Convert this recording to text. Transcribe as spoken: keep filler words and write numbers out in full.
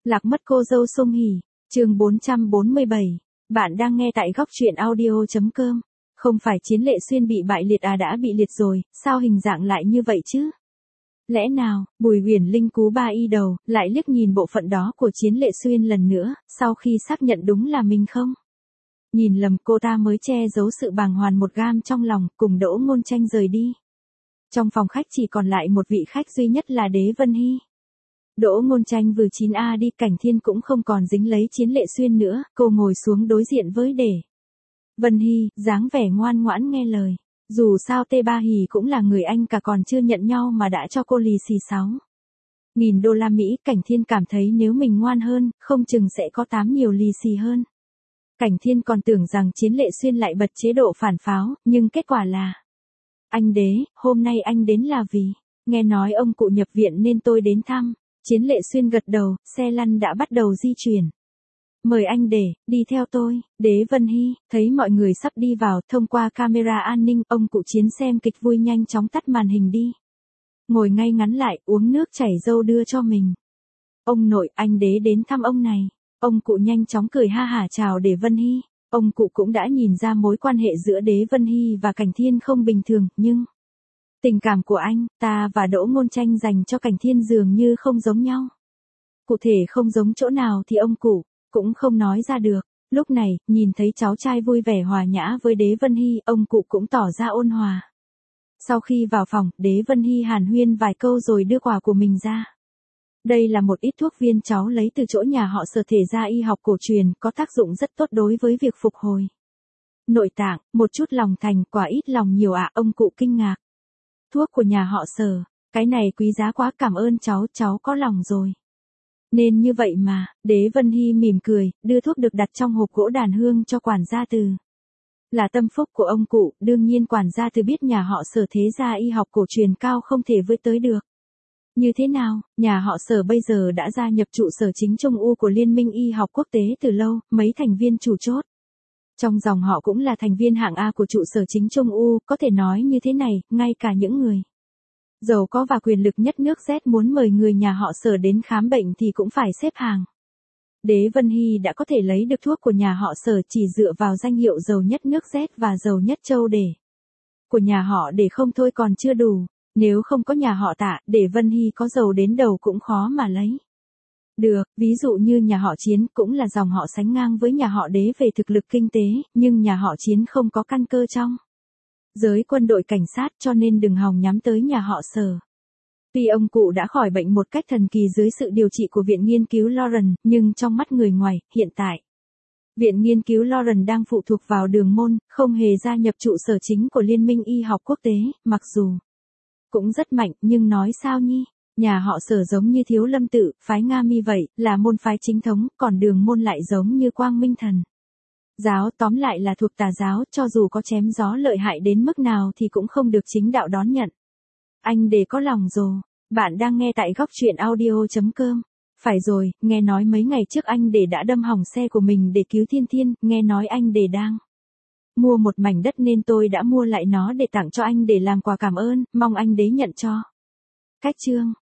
Lạc mất cô dâu Sung Hỉ, chương bốn trăm bốn mươi bảy. Bạn đang nghe tại góc truyện audio.com. Không phải Chiến Lệ Xuyên bị bại liệt à, đã bị liệt rồi, sao hình dạng lại như vậy chứ? Lẽ nào, Bùi Huyền Linh cú ba y đầu, lại liếc nhìn bộ phận đó của Chiến Lệ Xuyên lần nữa, sau khi xác nhận đúng là mình không? Nhìn lầm, cô ta mới che giấu sự bàng hoàng một gam trong lòng, cùng Đỗ Ngôn Tranh rời đi. Trong phòng khách chỉ còn lại một vị khách duy nhất là Đế Vân Hy. Đỗ Ngôn Tranh vừa chín a đi, Cảnh Thiên cũng không còn dính lấy Chiến Lệ Xuyên nữa, cô ngồi xuống đối diện với Đế Vân Hy, dáng vẻ ngoan ngoãn nghe lời. Dù sao Tê Ba Hỉ cũng là người anh cả, còn chưa nhận nhau mà đã cho cô lì xì sáu nghìn đô la Mỹ, Cảnh Thiên cảm thấy nếu mình ngoan hơn, không chừng sẽ có tám nhiều lì xì hơn. Cảnh Thiên còn tưởng rằng Chiến Lệ Xuyên lại bật chế độ phản pháo, nhưng kết quả là: Anh Đế, hôm nay anh đến là vì nghe nói ông cụ nhập viện nên tôi đến thăm. Chiến Lệ Xuyên gật đầu, xe lăn đã bắt đầu di chuyển. Mời anh Đế, đi theo tôi. Đế Vân Hy, thấy mọi người sắp đi vào, thông qua camera an ninh, ông cụ Chiến xem kịch vui nhanh chóng tắt màn hình đi. Ngồi ngay ngắn lại, uống nước chảy dâu đưa cho mình. Ông nội, anh Đế đến thăm ông này. Ông cụ nhanh chóng cười ha hả chào Đế Vân Hy. Ông cụ cũng đã nhìn ra mối quan hệ giữa Đế Vân Hy và Cảnh Thiên không bình thường, nhưng tình cảm của anh, ta và Đỗ Ngôn Tranh dành cho Cảnh Thiên dường như không giống nhau. Cụ thể không giống chỗ nào thì ông cụ cũng không nói ra được. Lúc này, nhìn thấy cháu trai vui vẻ hòa nhã với Đế Vân Hy, ông cụ cũng tỏ ra ôn hòa. Sau khi vào phòng, Đế Vân Hy hàn huyên vài câu rồi đưa quà của mình ra. Đây là một ít thuốc viên cháu lấy từ chỗ nhà họ Sở thể gia y học cổ truyền, có tác dụng rất tốt đối với việc phục hồi nội tạng, một chút lòng thành, quả ít lòng nhiều ạ, à, ông cụ kinh ngạc. Thuốc của nhà họ Sở, cái này quý giá quá, cảm ơn cháu, cháu có lòng rồi. Nên như vậy mà, Đế Vân Hy mỉm cười, đưa thuốc được đặt trong hộp gỗ đàn hương cho quản gia Từ. Là tâm phúc của ông cụ, đương nhiên quản gia Từ biết nhà họ Sở thế gia y học cổ truyền cao không thể với tới được. Như thế nào, nhà họ Sở bây giờ đã gia nhập trụ sở chính Trung U của Liên minh Y học quốc tế từ lâu, mấy thành viên chủ chốt trong dòng họ cũng là thành viên hạng A của trụ sở chính Trung U, có thể nói như thế này, ngay cả những người giàu có và quyền lực nhất nước Z muốn mời người nhà họ Sở đến khám bệnh thì cũng phải xếp hàng. Đế Vân Hy đã có thể lấy được thuốc của nhà họ Sở chỉ dựa vào danh hiệu giàu nhất nước Z và giàu nhất châu Đế của nhà họ để không thôi còn chưa đủ. Nếu không có nhà họ Tạ, Đế Vân Hy có giàu đến đầu cũng khó mà lấy được. Ví dụ như nhà họ Chiến cũng là dòng họ sánh ngang với nhà họ Đế về thực lực kinh tế, nhưng nhà họ Chiến không có căn cơ trong giới quân đội cảnh sát, cho nên đừng hòng nhắm tới nhà họ Sở. Tuy ông cụ đã khỏi bệnh một cách thần kỳ dưới sự điều trị của Viện Nghiên cứu Lauren, nhưng trong mắt người ngoài, hiện tại Viện Nghiên cứu Lauren đang phụ thuộc vào Đường Môn, không hề gia nhập trụ sở chính của Liên minh Y học quốc tế, mặc dù cũng rất mạnh, nhưng nói sao nhi, nhà họ Sở giống như Thiếu Lâm Tự, phái Nga Mi vậy, là môn phái chính thống, còn Đường Môn lại giống như Quang Minh Thần giáo, tóm lại là thuộc tà giáo, cho dù có chém gió lợi hại đến mức nào thì cũng không được chính đạo đón nhận. Anh Đế có lòng rồi. Bạn đang nghe tại góc truyện audio.com. Phải rồi, nghe nói mấy ngày trước anh Đế đã đâm hỏng xe của mình để cứu Thiên Thiên, nghe nói anh Đế đang mua một mảnh đất nên tôi đã mua lại nó để tặng cho anh để làm quà cảm ơn, mong anh Đế nhận cho. Cách chương